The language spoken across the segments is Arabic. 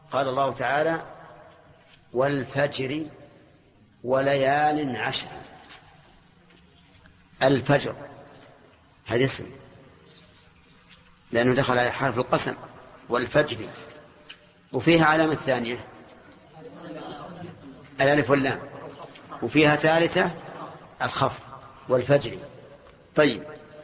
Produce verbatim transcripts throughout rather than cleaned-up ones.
قال الله تعالى والفجر وليال عشر. الفجر هذا اسم لأنه دخل على حرف القسم والفجر، وفيها علامة ثانية الألف واللام، وفيها ثالثة الخفض والفجر. طيب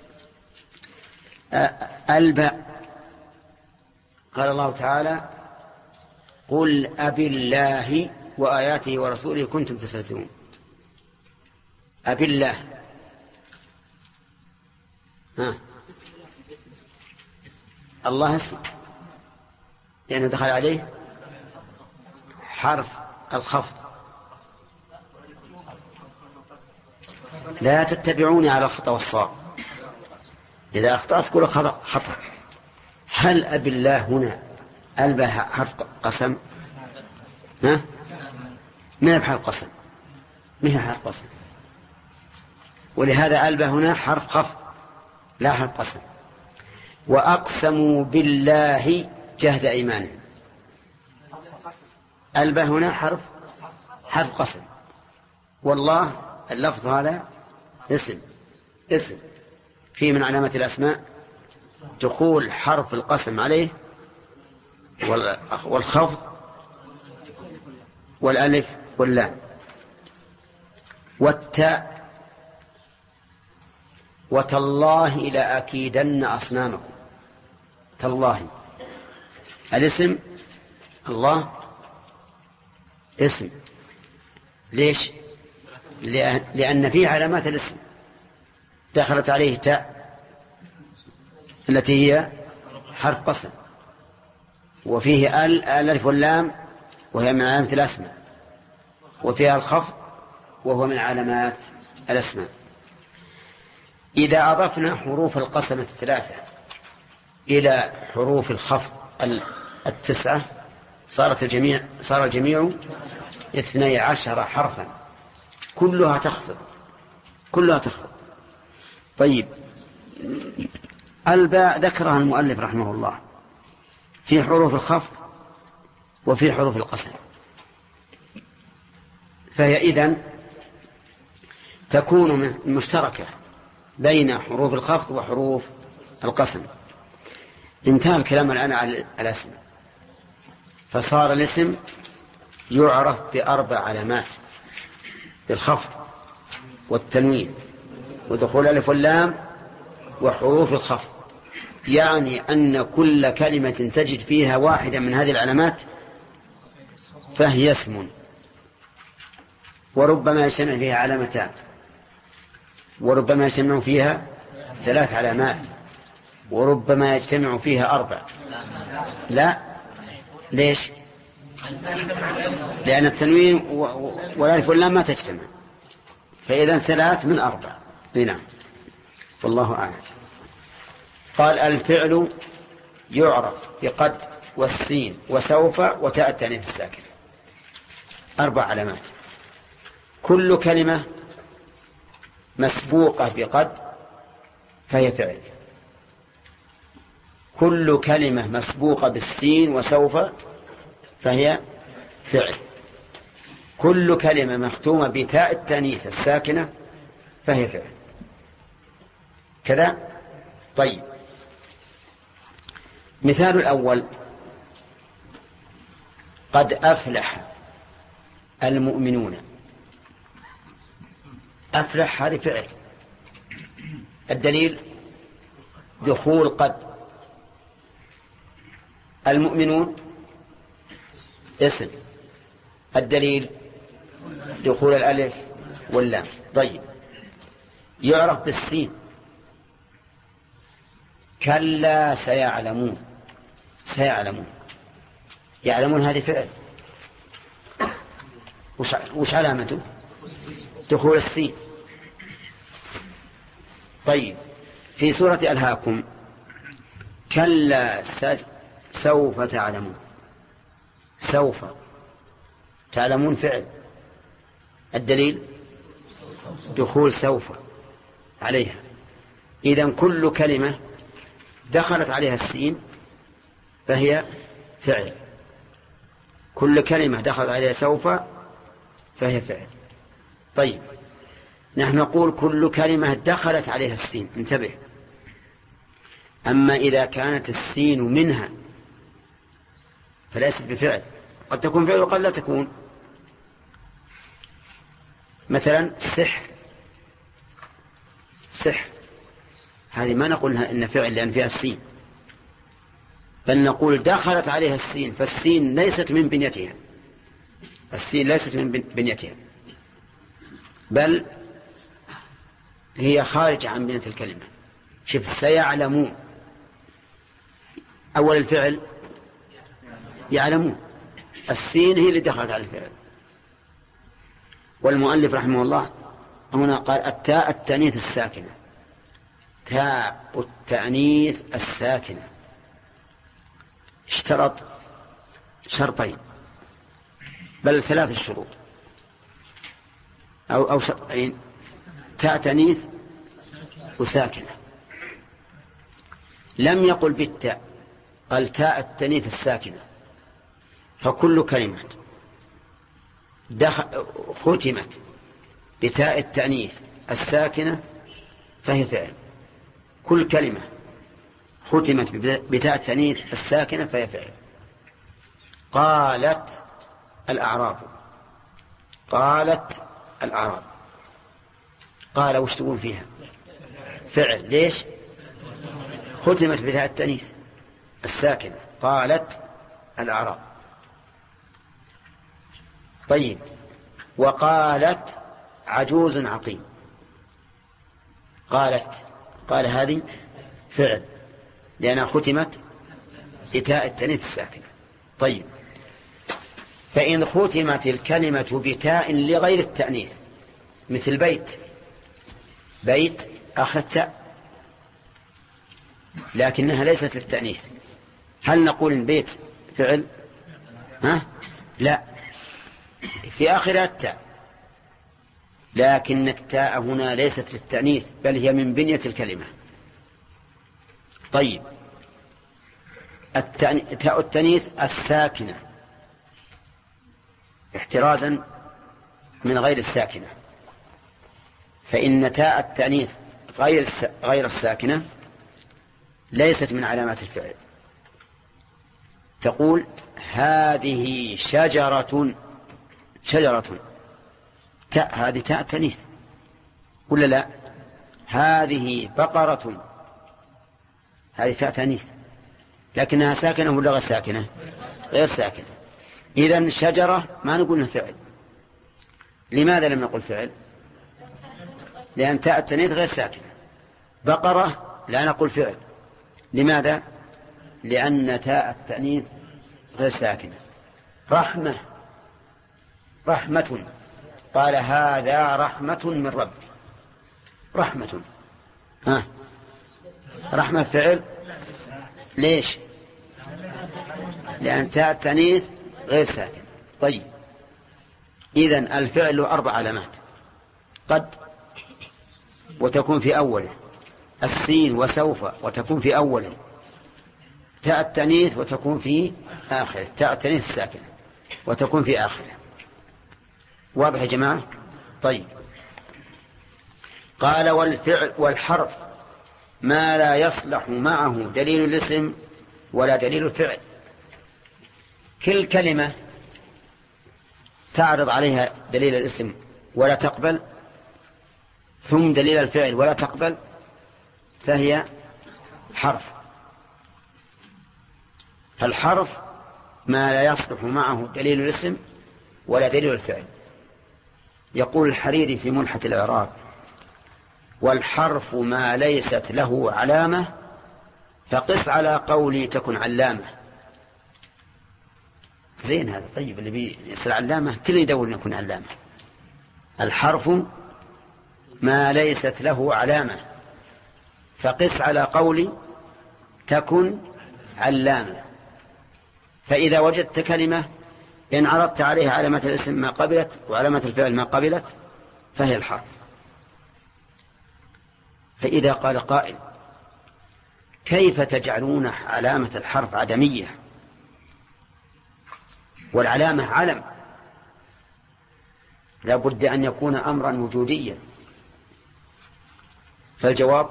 الباء قال الله تعالى قل أبي الله وآياته ورسوله كنتم تستهزئون. أبي الله ها الله اسم لأنه دخل عليه حرف الخفض. لا تتبعوني على الخطأ والصواب، إذا أخطأت تقول خطأ خطأ. هل أبي الله هنا ألبى حرف قسم؟ ها ما بحرف قسم، ما هي حرف قسم، ولهذا ألبى هنا حرف خفض لا حرف قسم. وأقسموا بالله جهد أيمانهم. ألبى هنا حرف حرف قسم، والله اللفظ هذا اسم اسم فيه من علامة الأسماء دخول حرف القسم عليه والخفض والألف واللام. والتاء وتالله لأكيدن أصنامكم. تالله الاسم الله اسم، ليش؟ لأن فيه علامات الاسم دخلت عليه تاء التي هي حرف قسم، وفيه ال الألف واللام وهي من علامات الأسماء، وفيها الخفض وهو من علامات الأسماء. إذا أضفنا حروف القسم الثلاثة إلى حروف الخفض التسعة صارت الجميع صار الجميع اثني عشر حرفا كلها تخفض كلها تخفض. طيب الباء ذكرها المؤلف رحمه الله في حروف الخفض وفي حروف القسم، فهي إذن تكون مشتركة بين حروف الخفض وحروف القسم. انتهى الكلام الآن على الاسم، فصار الاسم يعرف بأربع علامات: بالخفض والتنوين ودخول الألف واللام وحروف الخفض. يعني أن كل كلمة تجد فيها واحدة من هذه العلامات فهي اسم، وربما يجتمع فيها علامتان، وربما يجتمع فيها ثلاث علامات، وربما يجتمع فيها أربع. لا، ليش؟ لأن التنوين والألف واللام ما تجتمع، فإذا ثلاث من أربع. نعم، والله أعلم. قال الفعل يعرف بقد والسين وسوف وتاء التانيث الساكنة. أربع علامات: كل كلمة مسبوقة بقد فهي فعل، كل كلمة مسبوقة بالسين وسوف فهي فعل، كل كلمة مختومة بتاء التانيث الساكنة فهي فعل. كذا. طيب، مثال الأول: قد أفلح المؤمنون. أفلح هذه فعل، الدليل دخول قد. المؤمنون اسم، الدليل دخول الألف واللام. طيب، يعرف بالسين: كلا سيعلمون. سيعلمون، يعلمون هذه فعل، وش علامته؟ دخول السين. طيب، في سورة ألهاكم: كلا سوف تعلمون. سوف تعلمون فعل، الدليل دخول سوف عليها. إذن كل كلمة دخلت عليها السين فهي فعل، كل كلمة دخلت عليها سوف فهي فعل. طيب نحن نقول كل كلمة دخلت عليها السين، انتبه. أما إذا كانت السين منها فليست بفعل، قد تكون فعل وقد لا تكون. مثلا سحر، سحر هذه ما نقولها إن فعل لأن فيها السين، بل نقول دخلت عليها السين، فالسين ليست من بنيتها، السين ليست من بنيتها بل هي خارجة عن بنية الكلمة. شوف سيعلمون، أول الفعل يعلمون، السين هي اللي دخلت على الفعل. والمؤلف رحمه الله هنا قال التاء التأنيث الساكنة، تاء التأنيث الساكنة، اشترط شرطين بل ثلاث الشروط أو أو شرطين. تاء تأنيث وساكنة، لم يقل بالتاء، قال تاء التأنيث الساكنة، فكل كلمة دخل ختمت بتاء التأنيث الساكنة فهي فعل، كل كلمة ختمت بتاء التأنيث الساكنة فهي فعل. قالت الأعراب، قالت الأعراب، قال وش تقول فيها؟ فعل. ليش؟ ختمت بتاء التأنيث الساكنة، قالت الأعراب. طيب وقالت عجوز عقيم، قالت، قال هذه فعل لأنها ختمت بتاء التأنيث الساكنة. طيب فإن ختمت الكلمة بتاء لغير التأنيث مثل بيت، بيت أخذت تاء لكنها ليست للتأنيث، هل نقول البيت فعل؟ ها؟ لا، في آخرها التاء، لكن التاء هنا ليست للتأنيث بل هي من بنية الكلمة. طيب تاء التأنيث الساكنة احترازا من غير الساكنة، فإن تاء التأنيث غير غير الساكنة ليست من علامات الفعل. تقول هذه شجرة، شجرة، تاء هذه تاء التأنيث ولا لا؟ هذه بقرة، هذه تاء تأنيث لكنها ساكنة ولا غير ساكنة؟ غير ساكنة. إذن شجرة ما نقول انها فعل. لماذا لم نقل فعل؟ لأن تاء التأنيث غير ساكنة. بقرة لا نقول فعل. لماذا؟ لأن تاء التأنيث غير ساكنة. رحمة، رحمة، قال هذا رحمة من رب، رحمة، ها رحمة فعل. ليش؟ لأن تاء التأنيث غير ساكن. طيب إذن الفعل له أربع علامات، قد وتكون في أوله، السين وسوف وتكون في أوله، تاء التأنيث وتكون في آخره، تاء التأنيث الساكنة وتكون في آخره. واضح يا جماعة؟ طيب قال والفعل والحرف ما لا يصلح معه دليل الاسم ولا دليل الفعل. كل كلمة تعرض عليها دليل الاسم ولا تقبل ثم دليل الفعل ولا تقبل فهي حرف. فالحرف ما لا يصلح معه دليل الاسم ولا دليل الفعل. يقول الحريري في ملحة الإعراب والحرف ما ليست له علامة فقس على قولي تكن علامة. زين هذا. طيب اللي بيصير علامة كل يدور أن يكون علامة. الحرف ما ليست له علامة فقس على قولي تكن علامة. فإذا وجدت كلمة إن عرضت عليها علامة الاسم ما قبلت وعلامة الفعل ما قبلت فهي الحرف. فإذا قال قائل كيف تجعلون علامة الحرف عدمية؟ والعلامة علم، لا بد أن يكون أمرا وجوديا. فالجواب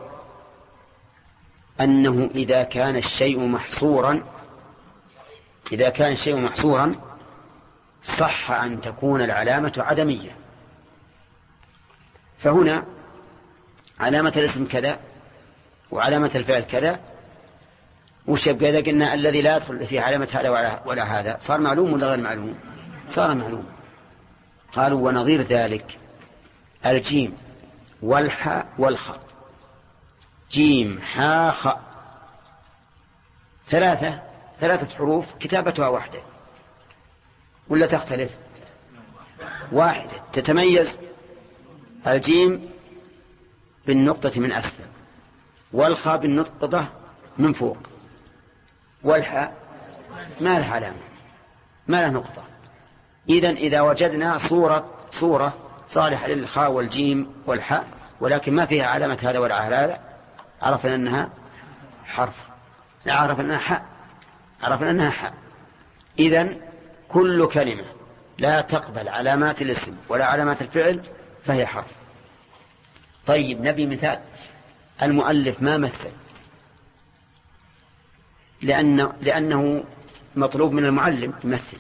أنه إذا كان الشيء محصورا إذا كان الشيء محصورا صح أن تكون العلامة عدمية. فهنا علامة الاسم كذا وعلامة الفعل كذا، وش يبقى إذا قلنا الذي لا يدخل في علامة هذا ولا هذا؟ صار معلوم ولا غير معلوم؟ صار معلوم. قالوا ونظير ذلك الجيم والحاء والخاء. جيم حاء خاء ثلاثة ثلاثة حروف كتابتها واحدة ولا تختلف؟ واحدة. تتميز الجيم بالنقطة من أسفل، والخاء بالنقطة من فوق، والحاء ما له علامة ما له نقطة. إذن إذا وجدنا صورة صورة صالحة للخاء والجيم والحاء ولكن ما فيها علامة هذا ولا هذا، عرفنا أنها حرف، عرفنا أنها حاء عرفنا أنها حاء. إذن كل كلمة لا تقبل علامات الاسم ولا علامات الفعل فهي حرف. طيب نبي مثال. المؤلف ما مثل لأن لأنه مطلوب من المعلم يمثل.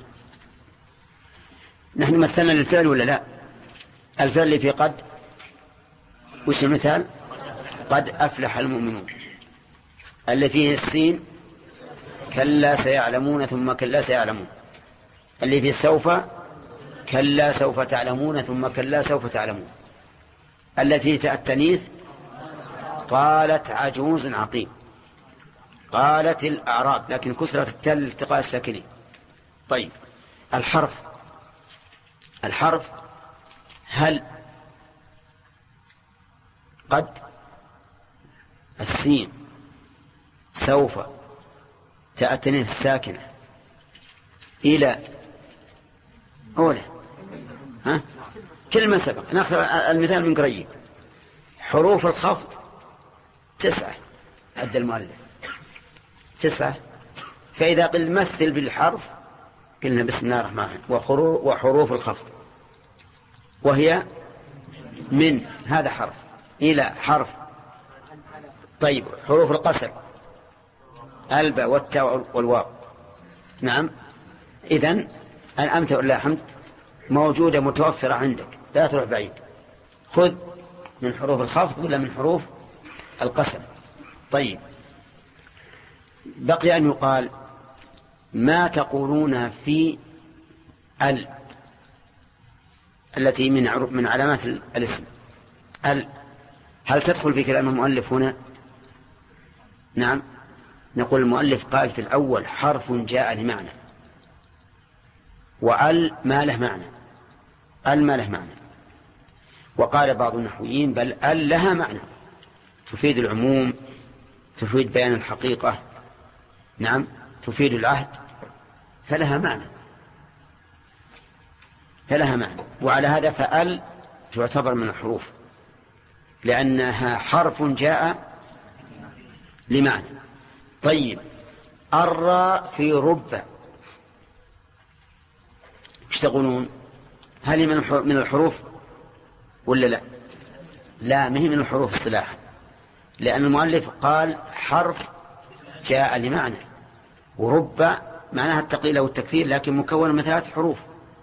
نحن مثلنا للفعل ولا لا؟ الفعل اللي في قد وش المثال؟ قد أفلح المؤمنون. اللي فيه السين كلا سيعلمون ثم كلا سيعلمون. اللي فيه سوف كلا سوف تعلمون ثم كلا سوف تعلمون. اللي فيه تاء التانيث قالت عجوز عقيم. قالت الأعراب لكن كسرت التاء لالتقاء الساكنين. طيب الحرف الحرف هل قد السين سوف تاء التانيث الساكنة إلى أولى ها كلمة سبق. نأخذ المثال من قريب. حروف الخفض تسعة عد المؤلف تسعة. فإذا قل مثل بالحرف قلنا بسم الله الرحمن الرحيم وحروف الخفض وهي من هذا حرف إلى حرف. طيب حروف القصر الباء والتاء والواو. نعم. إذن الأمثلة والله الحمد موجودة متوفرة عندك لا تروح بعيد. خذ من حروف الخفض ولا من حروف القسم. طيب بقي أن يقال ما تقولون في ال التي من من علامات الاسم. ال هل تدخل في كلام المؤلف هنا؟ نعم. نقول المؤلف قال في الأول حرف جاء لمعنى، وال ما له معنى ال ما له معنى. وقال بعض النحويين بل ال لها معنى تفيد العموم تفيد بيان الحقيقة. نعم تفيد العهد فلها معنى فلها معنى. وعلى هذا فأل تعتبر من الحروف لأنها حرف جاء لمعنى. طيب الراء في رب ايش تقولون؟ هل من الحروف ولا لا؟ لا ما هي من الحروف اصطلاحا، لأن المؤلف قال حرف جاء لمعنى، ورب معناها التقليل أو التكثير لكن مكون من ثلاث حروف.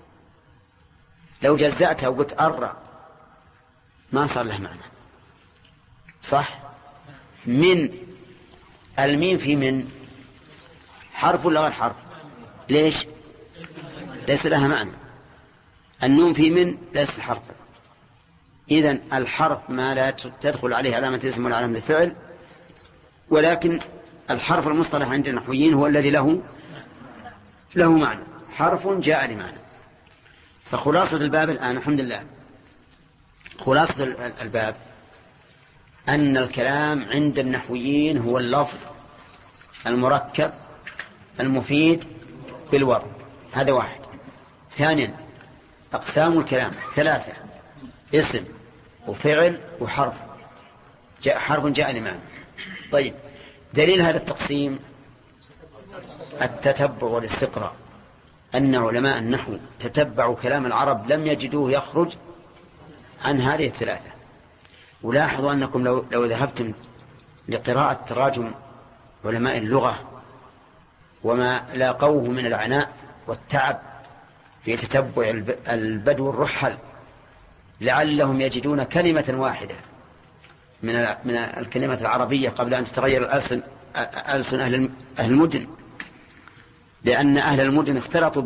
لو جزأتها وقلت الراء ما صار له معنى صح. من الميم في من حرف ولا غير حرف؟ ليش؟ ليس لها معنى. النون في من ليس حرفا. إذن الحرف ما لا تدخل عليه علامة اسم ولا علامة فعل، ولكن الحرف المصطلح عند النحويين هو الذي له له معنى، حرف جاء لمعنى. فخلاصة الباب الآن الحمد لله خلاصة الباب أن الكلام عند النحويين هو اللفظ المركب المفيد بالوضع. هذا واحد. ثانيا أقسام الكلام ثلاثة: اسم وفعل وحرف. جاء حرف جاء لمعنى. طيب دليل هذا التقسيم التتبع والاستقراء. أن علماء النحو تتبعوا كلام العرب لم يجدوه يخرج عن هذه الثلاثة. ولاحظوا أنكم لو, لو ذهبتم لقراءة تراجم علماء اللغة وما لاقوه من العناء والتعب في تتبع البدو الرحل لعلهم يجدون كلمة واحدة من من الكلمة العربية قبل أن تتغير الألسن ألسن أهل المدن، لأن أهل المدن اختلطوا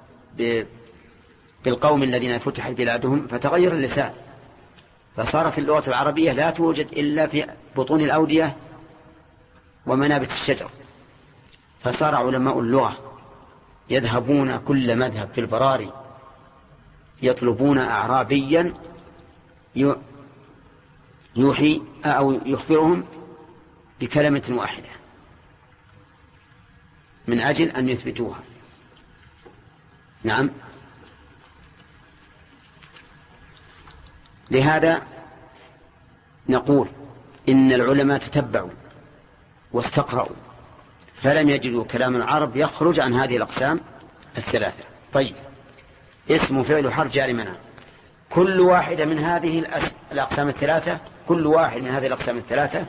بالقوم الذين فتحت بلادهم فتغير اللسان، فصارت اللغة العربية لا توجد إلا في بطون الأودية ومنابت الشجر. فصار علماء اللغة يذهبون كل مذهب في البراري يطلبون أعرابيا يوحي أو يخبرهم بكلمة واحدة من أجل أن يثبتوها. نعم، لهذا نقول إن العلماء تتبعوا واستقرأوا فلم يجدوا كلام العرب يخرج عن هذه الأقسام الثلاثة. طيب، اسم فعل حرف جار منها، كل واحدة من هذه الأقسام الثلاثة كل واحد من هذه الأقسام الثلاثة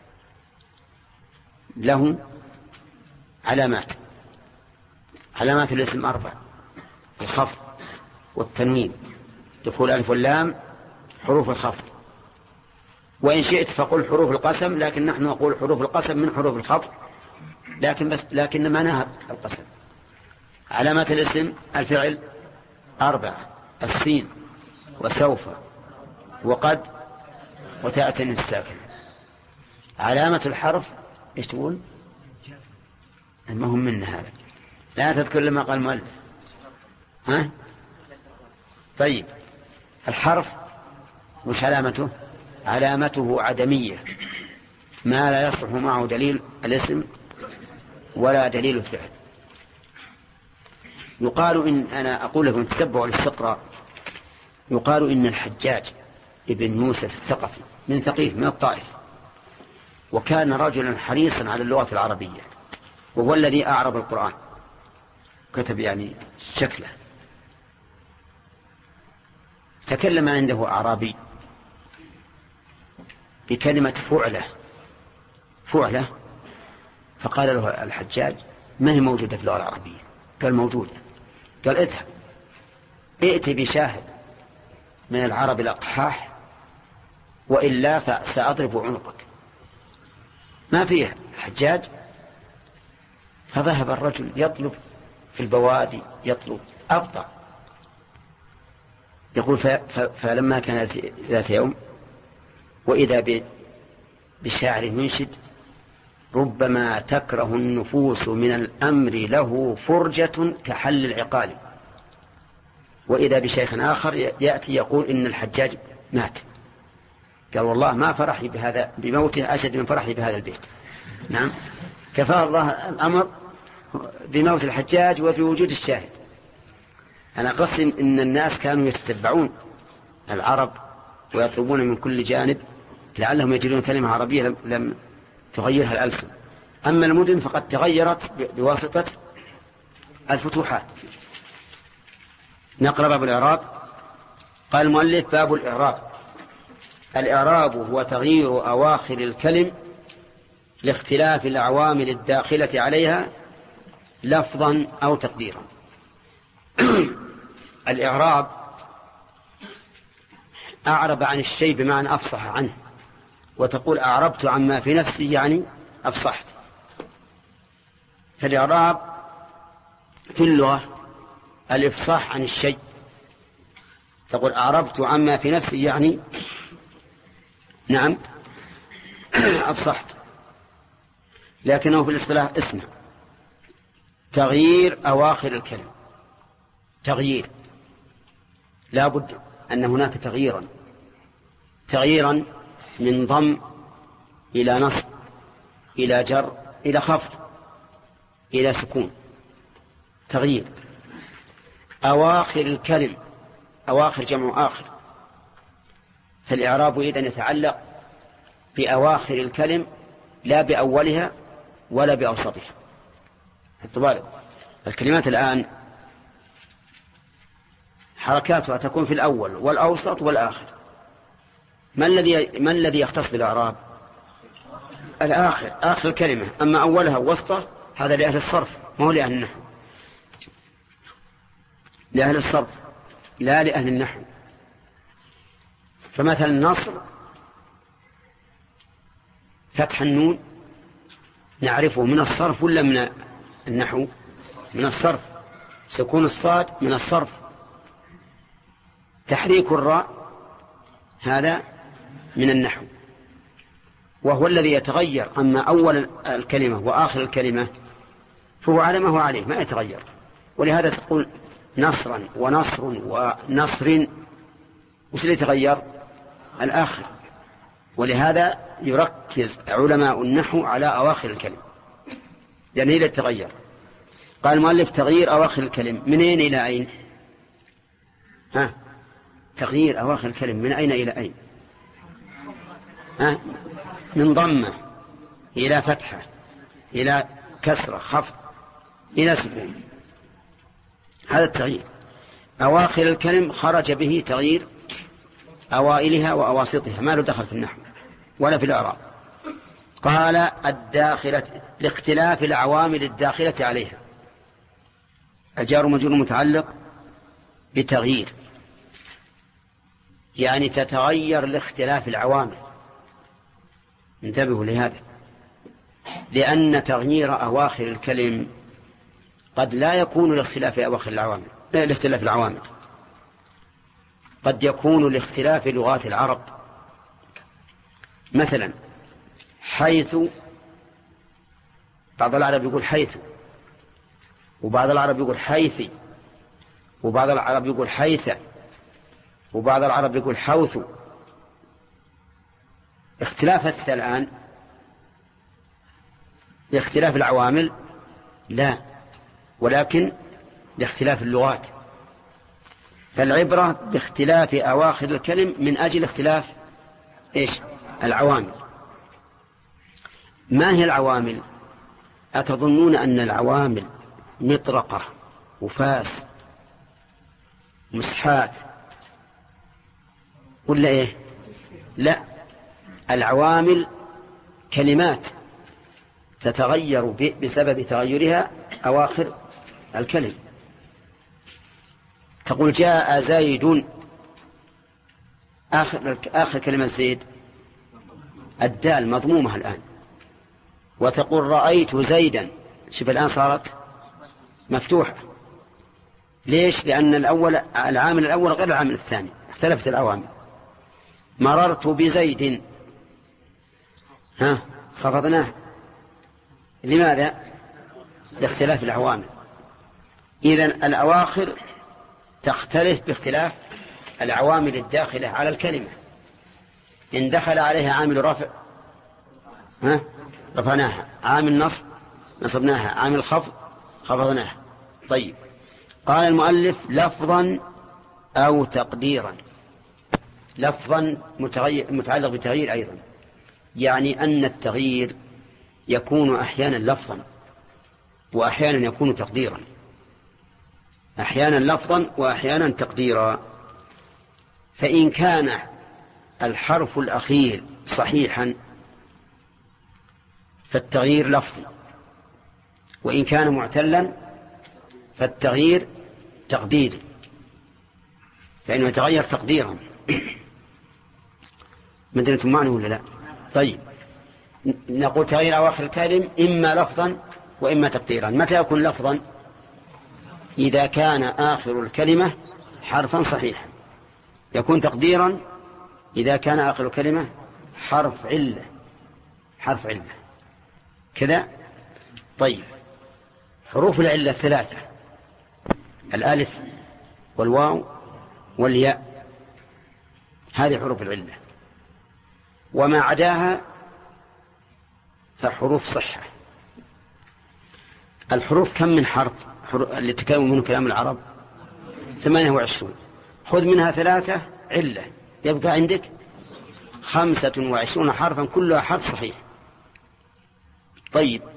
له علامات. علامات الاسم أربع: الخفض والتنوين، دخول ألف واللام، حروف الخفض. وإن شئت فقل حروف القسم، لكن نحن نقول حروف القسم من حروف الخفض، لكن بس لكن معناها القسم. علامات الاسم الفعل أربعة: السين وسوف وقد وتاء الساكن. علامة الحرف ايش تقول؟ المهم من هذا لا تذكر لما قال المؤلف. ها؟ طيب، الحرف وش علامته؟ علامته عدمية، ما لا يصلح معه دليل الاسم ولا دليل الفعل. يقال إن أنا أقول لكم تتبعوا الاستقراء، يقال إن الحجاج ابن يوسف الثقفي من ثقيف من الطائف، وكان رجلا حريصا على اللغة العربية، وهو الذي أعرب القرآن، كتب يعني شكله. تكلم عنده أعرابي بكلمة فعلة فعلة فقال له الحجاج: ما هي موجودة في اللغة العربية؟ قال: موجودة. قال: اذهب ائت بشاهد من العرب الأقحاح وإلا فسأضرب عنقك. ما فيها الحجاج. فذهب الرجل يطلب في البوادي، يطلب أبطأ. يقول: فلما كان ذات يوم وإذا بشاعر ينشد: ربما تكره النفوس من الأمر له فرجة كحل العقال. وإذا بشيخ آخر يأتي يقول إن الحجاج مات. قال: والله ما فرحي بهذا بموته أشد من فرحي بهذا البيت. نعم، كفاه الله الأمر بموت الحجاج وبوجود الشاهد. أنا قصدي إن الناس كانوا يتتبعون العرب ويطلبون من كل جانب لعلهم يجدون كلمة عربية لم, لم تغيرها الألسن. أما المدن فقد تغيرت بواسطة الفتوحات. نقرأ باب الإعراب. قال المؤلف: باب الإعراب. الإعراب هو تغيير أواخر الكلم لاختلاف العوامل الداخلة عليها لفظا أو تقديرا. الإعراب أعرب عن الشيء بمعنى أفصح عنه، وتقول أعربت عما في نفسي يعني أفصحت. فالإعراب في اللغة الإفصاح عن الشيء، تقول أعربت عما في نفسي يعني نعم أفصحت. لكنه في الاصطلاح اسمه تغيير أواخر الكلم. تغيير لا بد أن هناك تغييرا تغييرا من ضم إلى نصب إلى جر إلى خفض إلى سكون. تغيير أواخر الكلم، أواخر جمع آخر. فالإعراب إذن يتعلق بأواخر الكلم لا بأولها ولا بأوسطها. حتى بالك الكلمات الآن حركاتها تكون في الأول والأوسط والآخر. ما الذي ما الذي يختص بالإعراب؟ الآخر، آخر الكلمة. أما أولها ووسطه هذا لأهل الصرف، ما هو لأهل النحو، لأهل الصرف لا لأهل النحو. فمثلا النصر فتح النون نعرفه من الصرف ولا من النحو؟ من الصرف. سكون الصاد من الصرف. تحريك الراء هذا من النحو، وهو الذي يتغير. أما أول الكلمة وآخر الكلمة فهو على ما هو عليه ما يتغير. ولهذا تقول نصرا ونصر ونصر، وش اللي يتغير؟ الآخر. ولهذا يركز علماء النحو على أواخر الكلمة لأنه لا يتغير. قال المؤلف تغيير أواخر الكلمة من أين إلى أين؟ ها؟ تغيير أواخر الكلمة من أين إلى أين؟ ها؟ من ضمة إلى فتحة إلى كسرة خفض إلى سكون. هذا التغيير. أواخر الكلم خرج به تغيير أوائلها وأواسطها، ما له دخل في النحو ولا في الإعراب. قال الداخلة لاختلاف العوامل الداخلة عليها. الجار والمجرور متعلق بتغيير، يعني تتغير لاختلاف العوامل. انتبهوا لهذا، لأن تغيير أواخر الكلم قد لا يكون لاختلاف أواخر العوامل، لاختلاف العوامل قد يكون لاختلاف لغات العرب. مثلا حيث، بعض العرب يقول حيث، وبعض العرب يقول حيثي، وبعض العرب يقول حيث، وبعض العرب يقول حوث. اختلافات الآن لاختلاف العوامل؟ لا، ولكن لاختلاف اللغات. فالعبرة باختلاف أواخر الكلم من أجل اختلاف إيش؟ العوامل. ما هي العوامل؟ أتظنون أن العوامل مطرقة وفاس مسحات ولا إيه؟ لا، العوامل كلمات تتغير بسبب تغيرها أواخر الكلم. تقول جاء زيد، آخر, آخر كلمة زيد الدال مضمومة الآن. وتقول رأيت زيدا، شوف الآن صارت مفتوحة. ليش؟ لأن الأول العامل الأول غير العامل الثاني، اختلفت العوامل. مررت بزيد، ها خفضناه. لماذا؟ لاختلاف العوامل. إذن الأواخر تختلف باختلاف العوامل الداخلة على الكلمة. إن دخل عليها عامل رفع ها رفعناها، عامل نصب نصبناها، عامل خفض خفضناها. طيب، قال المؤلف لفظا أو تقديرا. لفظا متعلق بتغيير أيضا، يعني أن التغيير يكون أحيانا لفظا وأحيانا يكون تقديرا، أحيانا لفظا وأحيانا تقديرا. فإن كان الحرف الأخير صحيحا فالتغيير لفظي، وإن كان معتلا فالتغيير تقديري، فإنه يتغير تقديرا. مدينة معنى ولا لا؟ طيب، نقول تغيير أواخر الكلم إما لفظا وإما تقديرا. متى يكون لفظا؟ إذا كان آخر الكلمة حرفا صحيحا. يكون تقديرا إذا كان آخر الكلمة حرف علة، حرف علة كذا. طيب، حروف العلة ثلاثة: الألف والواو والياء، هذه حروف العلة. وما عداها فحروف صحة. الحروف كم من حرف اللي تكون منه كلام العرب؟ ثمانية وعشرون. خذ منها ثلاثة علة، يبقى عندك خمسة وعشرون حرفا كلها حرف صحيح. طيب،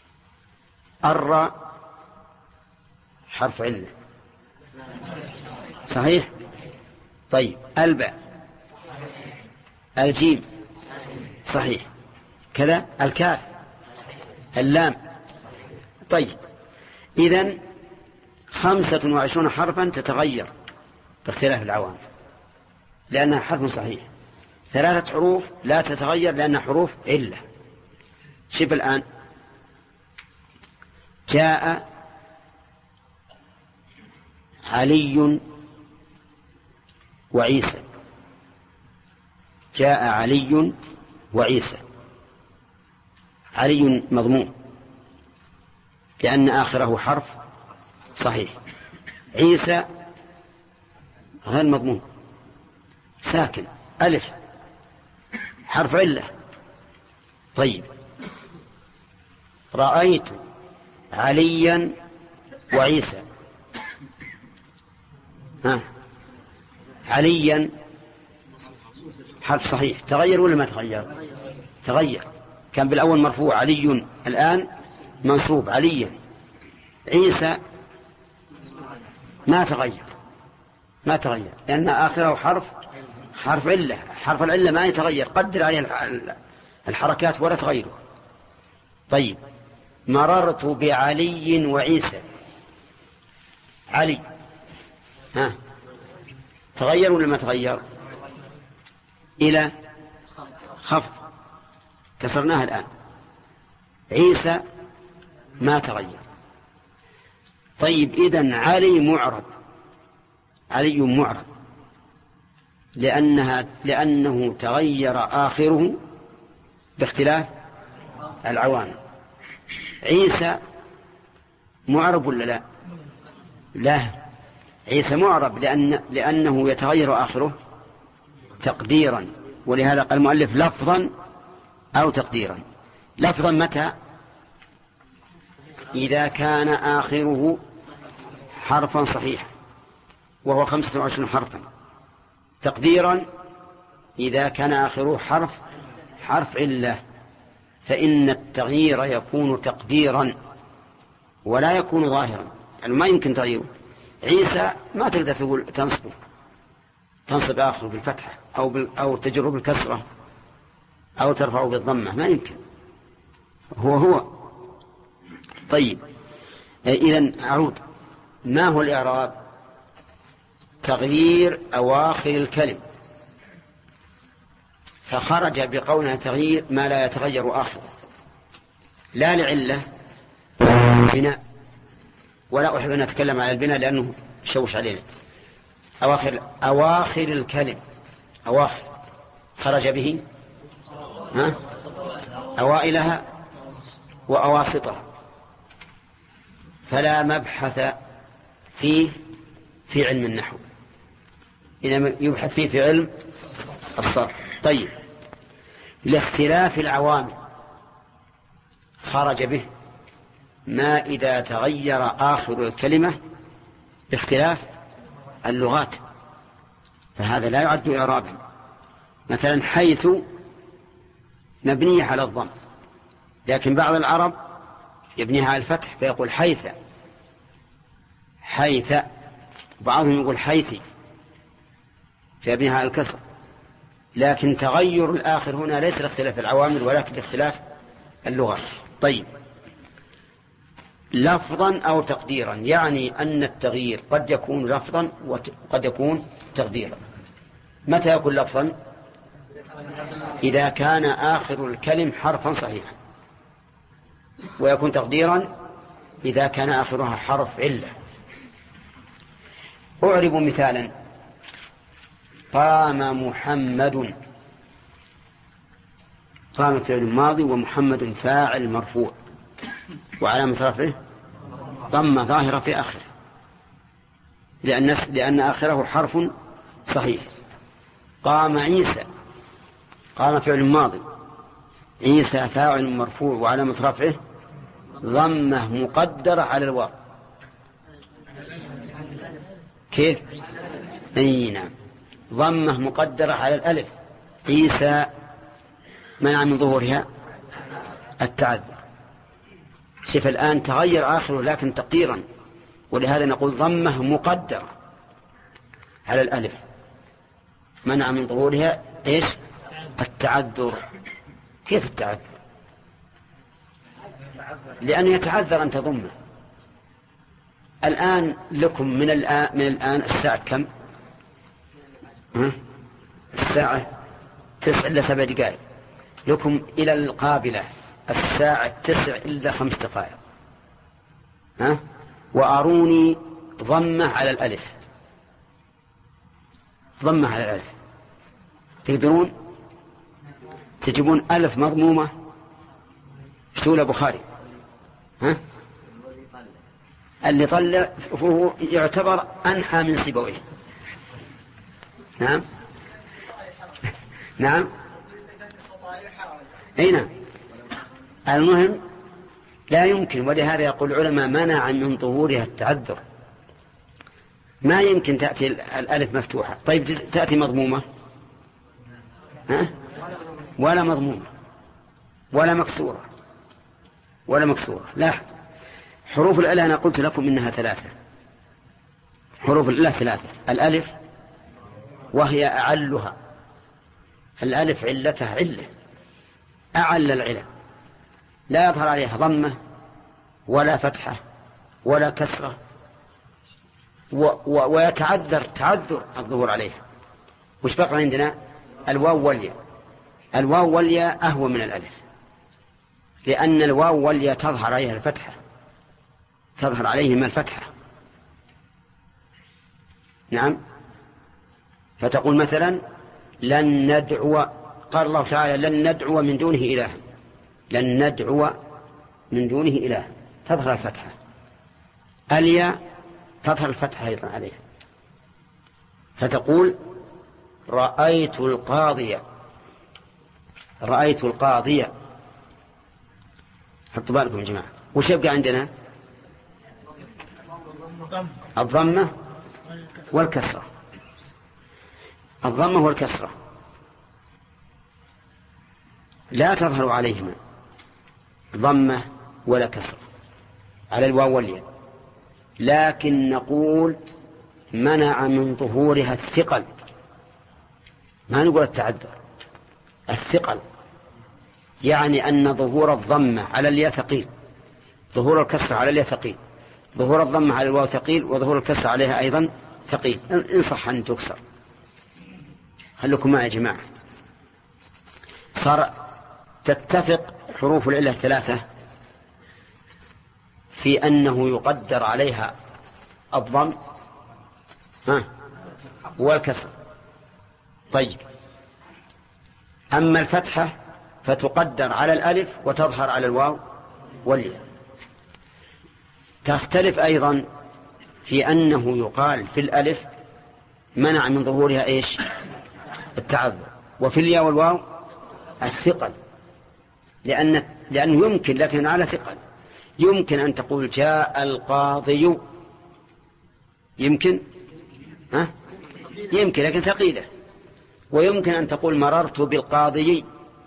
الراء حرف علة، صحيح. طيب الباء الجيم صحيح كذا الكاف اللام. طيب إذن خمسة وعشرون حرفا تتغير باختلاف العوامل لأنها حرف صحيح. ثلاثة حروف لا تتغير لأنها حروف علة. شوف الآن جاء علي وعيسى. جاء علي وعيسى. علي مضموم لأن آخره حرف صحيح. عيسى غير مضموم ساكن ألف حرف علة. طيب رأيت عليا وعيسى. ها عليا حرف صحيح تغير ولا ما تغير؟ تغير. كان بالأول مرفوع علي الآن منصوب عليا. عيسى ما تغير ما تغير لأن آخره حرف حرف علة. حرف العلة ما يتغير قدر عليه الحركات ولا تغيره. طيب مررت بعلي وعيسى. علي ها تغير ولا ما تغير؟ إلى خفض كسرناها الآن. عيسى ما تغير. طيب إذن علي معرب. علي معرب لأنها لأنه تغير آخره باختلاف العوامل. عيسى معرب ولا لا؟ لا عيسى معرب لأن لأنه يتغير آخره تقديرا. ولهذا قال المؤلف لفظا أو تقديرا. لفظا متى؟ إذا كان آخره حرفا صحيحا وهو خمسة وعشرون حرفا. تقديرا إذا كان آخره حرف حرف علة فإن التغيير يكون تقديرا ولا يكون ظاهرا يعني ما يمكن تغييره. عيسى ما تقدر تقول تنصبه تنصب آخره بالفتحة أو, بال أو تجر بالكسرة أو ترفعه بالضمة ما يمكن هو هو. طيب إذن أعود ما هو الإعراب؟ تغيير أواخر الكلم. فخرج بقولنا تغيير ما لا يتغير آخره لا لعلة بناء ولا أحب أن أتكلم على البناء لأنه شوش علينا. أواخر أواخر الكلم أواخر خرج به ها؟ أوائلها وأواسطها. فلا مبحث فيه في علم النحو إنما يبحث فيه في علم الصرف. طيب لاختلاف العوامل خرج به ما إذا تغير آخر الكلمة باختلاف اللغات فهذا لا يعد إعرابا. مثلا حيث مبنية على الضم لكن بعض العرب يبنيها على الفتح فيقول حيث حيث. بعضهم يقول حيثي فيبنيها على الكسر. لكن تغير الآخر هنا ليس لاختلاف العوامل ولكن لاختلاف اللغات. طيب لفظا أو تقديرا يعني أن التغيير قد يكون لفظا وقد يكون تقديرا. متى يكون لفظا؟ إذا كان آخر الكلم حرفا صحيحا. ويكون تقديرا إذا كان آخرها حرف علة. أعرب مثالا قام محمد. قام فعل ماضي ومحمد فاعل مرفوع وعلامة رفعه ضمة ظاهرة في آخره لأن, لأن آخره حرف صحيح. قام عيسى. قام فعل ماضي عيسى فاعل مرفوع وعلامة رفعه ضمة مقدرة على الواو. كيف؟ أي نعم ضمة مقدرة على الألف. عيسى منع من ظهورها التعذر. شوف الآن تغير آخره لكن تقديرا ولهذا نقول ضمة مقدرة على الألف منع من ظهورها إيش؟ التعذر. كيف التعذر؟ لأنه يتعذر أن تضمه. الآن لكم من الآن, من الآن الساعة كم؟ ها؟ الساعة تسع إلا سبع دقائق، لكم إلى القابلة الساعة تسع إلا خمس دقائق، ها؟ وأروني ضمة على الألف، ضمة على الألف، تقدرون تجيبون ألف مضمومة؟ شتول بخاري، ها؟ اللي طلع فهو يعتبر أنحى من سيبويه. نعم نعم أي نعم. المهم لا يمكن، ولهذا يقول العلماء منع من ظهورها التعذر. ما يمكن تأتي الألف مفتوحة، طيب تأتي مضمومة، ها؟ ولا مضمومة ولا مكسورة ولا مكسورة. لاحظ حروف الأله أنا قلت لكم إنها ثلاثة، حروف الأله ثلاثة. الألف وهي أعلها، الألف علتها علة، أعل العلة، لا يظهر عليها ضمة ولا فتحة ولا كسرة، و و ويتعذر تعذر الظهور عليها. وش بقى عندنا؟ الواو والياء. الواو والياء أهوى من الألف، لأن الواو والياء تظهر عليها الفتحة، تظهر عليهما الفتحة. نعم. فتقول مثلا لن ندعو، قال الله تعالى لن ندعو من دونه إلها، لن ندعو من دونه إلها، تظهر الفتحة. الياء تظهر الفتحة أيضا عليها، فتقول رأيت القاضية، رأيت القاضية. حطوا بالكم يا جماعة، وش يبقى عندنا؟ الضمة والكسرة، الضمة والكسرة لا تظهر عليهما ضمة ولا كسرة على الواو والياء، لكن نقول منع من ظهورها الثقل، ما نقول التعذر، الثقل، يعني أن ظهور الضمة على الياء ثقيل، ظهور الكسر على الياء ثقيل، ظهور الضمة على الواو ثقيل، وظهور الكسر عليها أيضا ثقيل، إن صح أن تكسر. هل لكم معي يا جماعة؟ صار تتفق حروف العلة الثلاثة في أنه يقدر عليها الضم ها والكسر. طيب، أما الفتحة فتقدر على الألف وتظهر على الواو والياء. تختلف أيضا في أنه يقال في الألف منع من ظهورها إيش؟ التعذر، وفي الياء والواو الثقل، لأن لأنه يمكن، لكن على ثقل. يمكن أن تقول جاء القاضي، يمكن ها؟ يمكن لكن ثقيلة. ويمكن أن تقول مررت بالقاضي،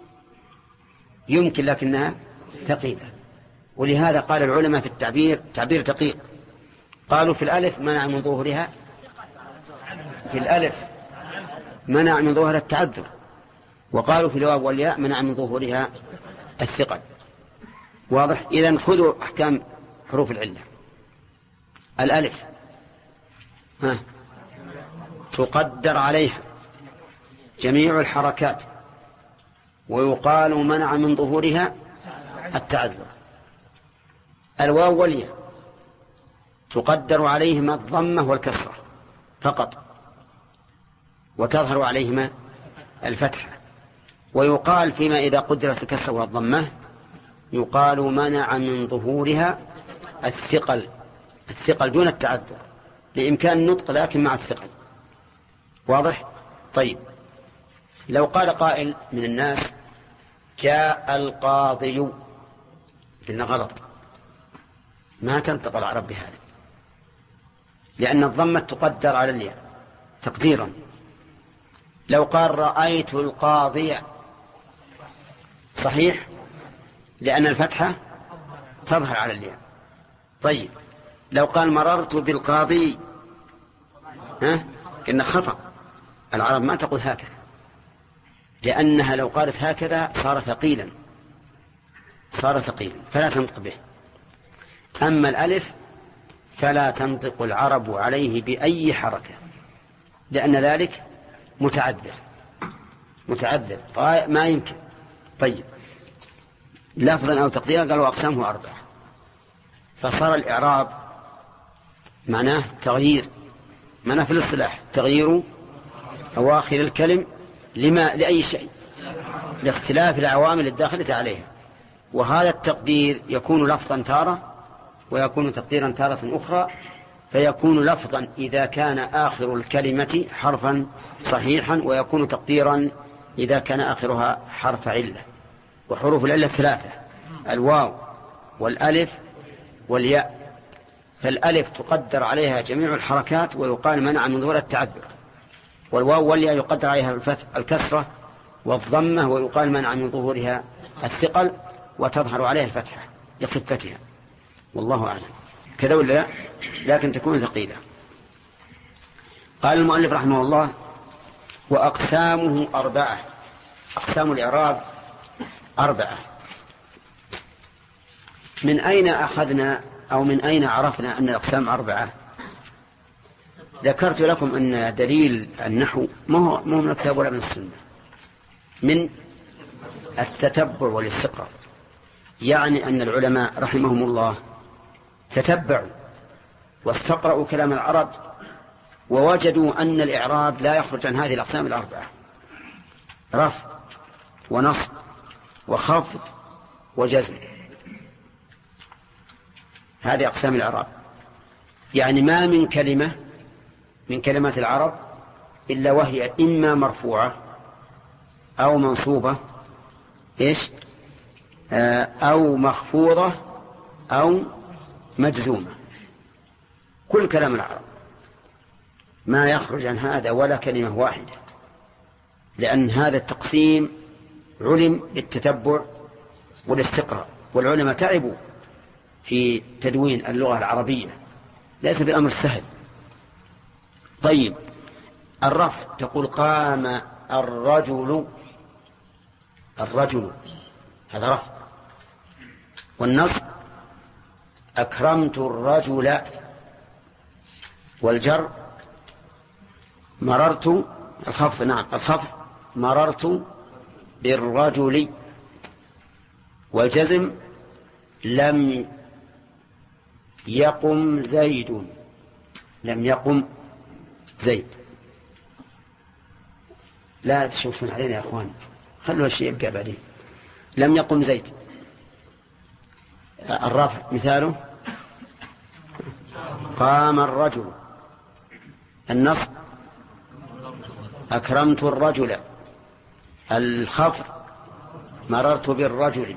يمكن لكنها ثقيلة. ولهذا قال العلماء في التعبير تعبير دقيق، قالوا في الألف منع من ظهورها، في الألف منع من ظهورها التعذر، وقالوا في الواو والياء منع من ظهورها الثقل. واضح؟ إذن خذوا أحكام حروف العلة. الألف ها تقدر عليها جميع الحركات، ويقال منع من ظهورها التعذر. الواو والياء تقدر عليهما الضمة والكسرة فقط، وتظهر عليهما الفتحة. ويقال فيما إذا قدرت الكسرة والضمة يقال منع من ظهورها الثقل، الثقل دون التعذر، لإمكان النطق لكن مع الثقل. واضح؟ طيب، لو قال قائل من الناس جاء القاضي، قلنا غلط، ما تنطق العرب بهذا، لأن الضمة تقدر على الياء تقديرا. لو قال رأيت القاضي صحيح، لأن الفتحة تظهر على الياء. طيب، لو قال مررت بالقاضي ها قلنا خطأ. العرب ما تقول هكذا، لأنها لو قالت هكذا صار ثقيلا صار ثقيلا فلا تنطق به. أما الألف فلا تنطق العرب عليه بأي حركة، لأن ذلك متعذر متعذر ما يمكن. طيب، لفظا أو تقديرا قالوا أقسامه أربعة، فصار الإعراب معناه تغيير، معناه في الاصطلاح تغيير أواخر الكلم لما لأي شيء لاختلاف العوامل الداخلة عليها. وهذا التقدير يكون لفظا تارة ويكون تقديرا تارة أخرى. فيكون لفظا إذا كان آخر الكلمة حرفا صحيحا، ويكون تقديرا إذا كان آخرها حرف علة. وحروف العلة ثلاثة: الواو والألف والياء. فالألف تقدر عليها جميع الحركات ويقال منع من ظهور التعذر، والواو والياء يقدر عليها الكسرة والضمة ويقال منع من ظهورها الثقل، وتظهر عليها الفتحة لخفتها. والله أعلم كذا ولا لا؟ لكن تكون ثقيلة. قال المؤلف رحمه الله: وأقسامه أربعة. أقسام الإعراب أربعة. من أين أخذنا أو من أين عرفنا أن الأقسام أربعة؟ ذكرت لكم أن دليل النحو ما هو من الكتاب ولا من السنة، من التتبع والاستقراء. يعني أن العلماء رحمهم الله تتبعوا واستقرأوا كلام العرب ووجدوا أن الإعراب لا يخرج عن هذه الأقسام الأربعة: رفع ونصب وخفض وجزم. هذه أقسام الإعراب. يعني ما من كلمة من كلمات العرب إلا وهي إما مرفوعة أو منصوبة إيش أو مخفوضة أو مجزومة. كل كلام العرب ما يخرج عن هذا ولا كلمة واحدة، لأن هذا التقسيم علم بالتتبع والاستقراء، والعلماء تعبوا في تدوين اللغة العربية، ليس بالأمر السهل. طيب، الرفع تقول قام الرجل، الرجل هذا رفع. والنصب أكرمت الرجل. والجر مررت، الخفض نعم الخفض مررت بالرجل. والجزم لم يقم زيد، لم يقم زيد. لا تشوفون علينا يا أخوان، خلوا الشيء يبقى بعدين. لم يقم زيد. الرفع مثاله قام الرجل. النصب أكرمت الرجل. الخفض مررت بالرجل.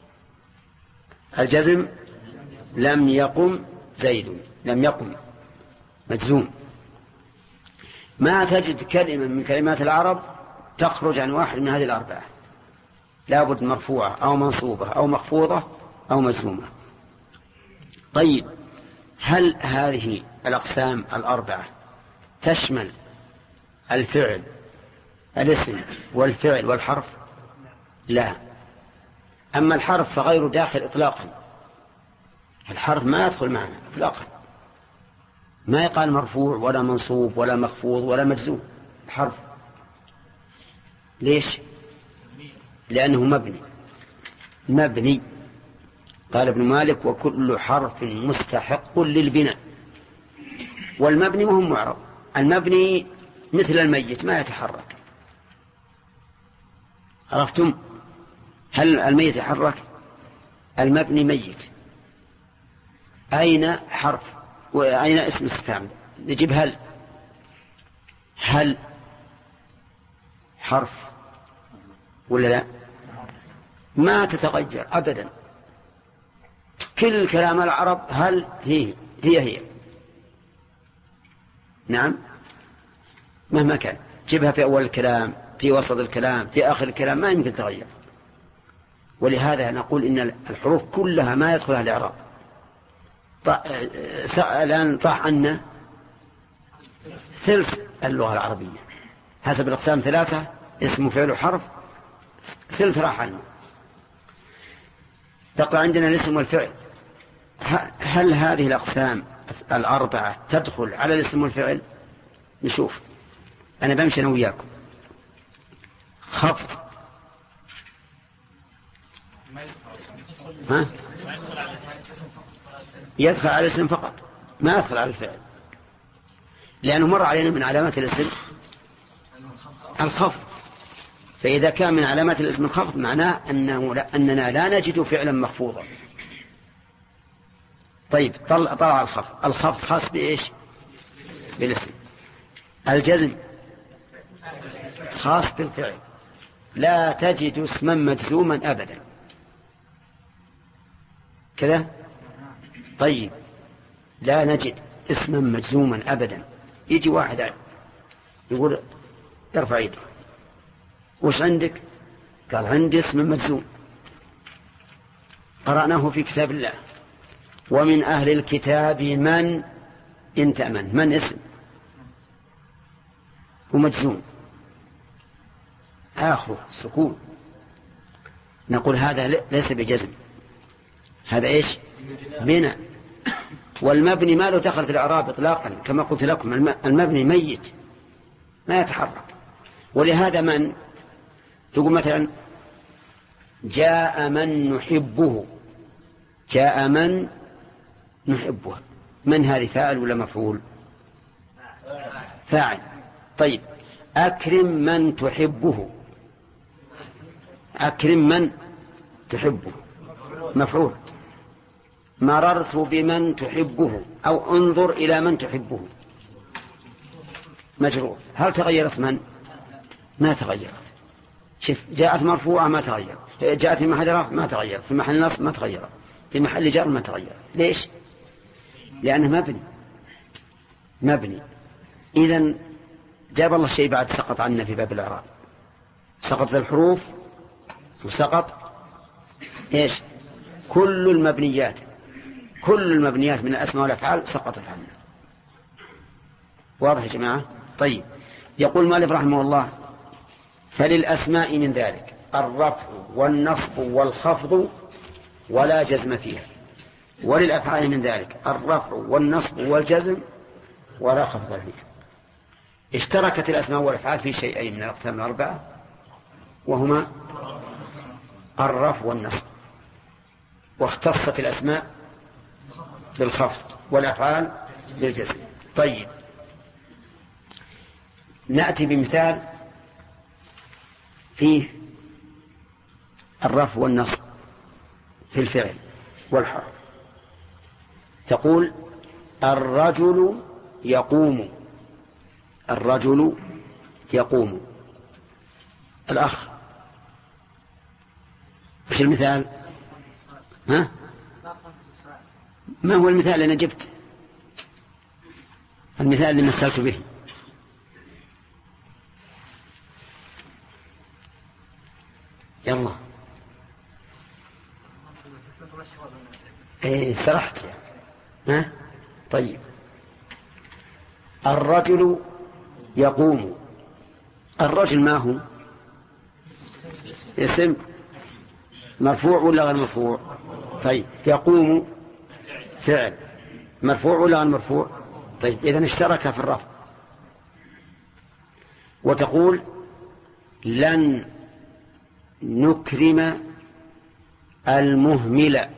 الجزم لم يقم زيد، لم يقم مجزوم. ما تجد كلمة من كلمات العرب تخرج عن واحد من هذه الأربعة، لابد مرفوعة أو منصوبة أو مخفوضة أو مجزومة. طيب، هل هذه الأقسام الأربعة تشمل الفعل الاسم والفعل والحرف؟ لا. أما الحرف فغير داخل إطلاقا، الحرف ما يدخل معنا إطلاقا، ما يقال مرفوع ولا منصوب ولا مخفوض ولا مجزوم. الحرف ليش؟ لأنه مبني مبني قال ابن مالك: وكل حرف مستحق للبناء. والمبني مهم معرب. المبني مثل الميت ما يتحرك. عرفتم؟ هل الميت يتحرك؟ المبني ميت. أين حرف وأين اسم استفهام؟ نجيب هل. هل حرف ولا لا؟ ما تتغير أبدا. كل كلام العرب هل هي هي هي نعم، مهما كان جيبها في أول الكلام، في وسط الكلام، في آخر الكلام، ما يمكن تغير. ولهذا نقول إن الحروف كلها ما يدخلها الإعراب. الآن طاح عنا ثلث اللغة العربية حسب الأقسام ثلاثة: اسم وفعل وحرف، ثلث راح عنه. تقرأ عندنا الاسم والفعل. هل هذه الأقسام الأربعة تدخل على الاسم والفعل؟ نشوف. أنا بمشي أنا وياكم. خفض، ها؟ يدخل على الاسم فقط، ما يدخل على الفعل، لأنه مر علينا من علامات الاسم الخفض. فإذا كان من علامات الاسم الخفض معناه أنه لا أننا لا نجد فعلا مخفوضا. طيب، طلع, طلع الخفض. الخفض خاص بإيش؟ بالاسم. الجزم خاص بالفعل، لا تجد اسما مجزوما أبدا كذا. طيب، لا نجد اسما مجزوما أبدا. يجي واحد يقول ارفع يده، وش عندك؟ قال عندي اسم مجزوم. قرأناه في كتاب الله: ومن أهل الكتاب من إن تأمن. من اسم ومجزوم، آخر سكون. نقول هذا ليس بجزم، هذا إيش؟ بناء. والمبني ما له دخل في الإعراب إطلاقا، كما قلت لكم المبني ميت ما يتحرك. ولهذا من تقول مثلا جاء من نحبه، جاء من نحبه، من هذه فاعل ولا مفعول؟ فاعل. طيب، أكرم من تحبه، أكرم من تحبه مفعول. مررت بمن تحبه أو انظر إلى من تحبه مجرور. هل تغيرت من؟ ما تغيرت. شوف، جاءت مرفوعة ما تغير، جاءت في محل رفع ما تغير، في محل نصب ما تغير، في محل جر ما تغير. ليش؟ لأنه مبني مبني. إذن جاب الله شيء بعد سقط عنا في باب الإعراب. سقط الحروف وسقط إيش؟ كل المبنيات، كل المبنيات من الأسماء والأفعال سقطت عنا. واضح يا جماعة؟ طيب، يقول مالك رحمه الله: فللأسماء من ذلك الرفع والنصب والخفض ولا جزم فيها، وللأفعال من ذلك الرفع والنصب والجزم ولا خفض فيها. اشتركت الأسماء والأفعال في شيئين من الأقسام الأربعة، وهما الرفع والنصب، واختصت الأسماء بالخفض والأفعال بالجزم. طيب، نأتي بمثال فيه الرفع والنصب في الفعل والحرف. تقول الرجل يقوم، الرجل يقوم. الأخ في المثال، ها؟ ما هو المثال اللي أنا جبت؟ المثال اللي مثلت به. يلا. ايه سرحت يعني. ها؟ طيب، الرجل يقوم. الرجل ما هو؟ اسم مرفوع ولا غير مرفوع؟ طيب، يقوم فعل مرفوع ولا غير مرفوع؟ طيب، إذن اشترك في الرفع. وتقول لن نكرم المهمل،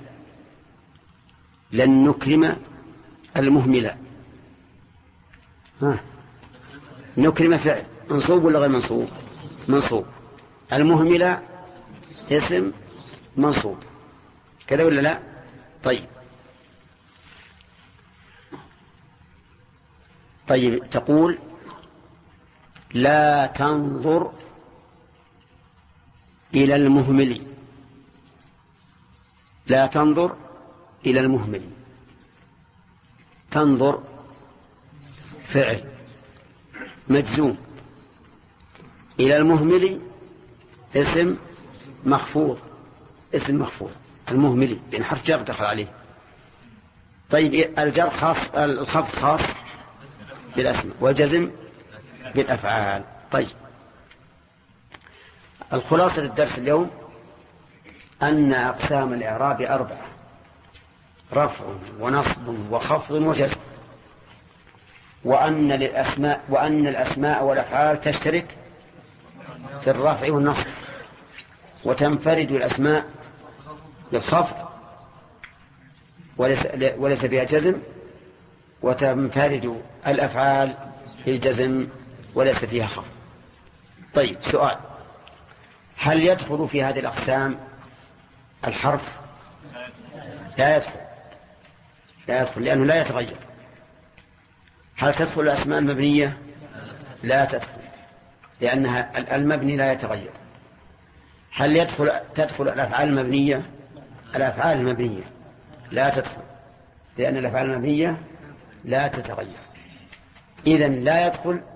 لن نكرم المهمل. ها، نكرم فعل منصوب ولا غير منصوب؟ منصوب. المهمل اسم منصوب كذا ولا لا؟ طيب طيب تقول لا تنظر إلى المهمل، لا تنظر إلى المهمل. تنظر فعل مجزوم، إلى المهمل اسم مخفوض، اسم مخفوض المهمل يعني حرف جر دخل عليه. طيب الجر خاص، الخفض خاص بالاسم، والجزم بالأفعال. طيب، الخلاصة للدرس اليوم أن أقسام الإعراب أربعة: رفع ونصب وخفض وجزم، وأن للأسماء وأن الأسماء والأفعال تشترك في الرفع والنصب، وتنفرد الأسماء بالخفض وليس, وليس فيها جزم، وتنفرد الأفعال بالجزم وليس فيها خفض. طيب، سؤال: هل يدخل في هذه الأقسام الحرف؟ لا يدخل، لا يدخل لأنه لا يتغير. هل تدخل الأسماء المبنية؟ لا تدخل لأنها المبني لا يتغير. هل يدخل تدخل الأفعال المبنية؟ الأفعال المبنية لا تدخل لأن الأفعال المبنية لا تتغير. إذن لا يدخل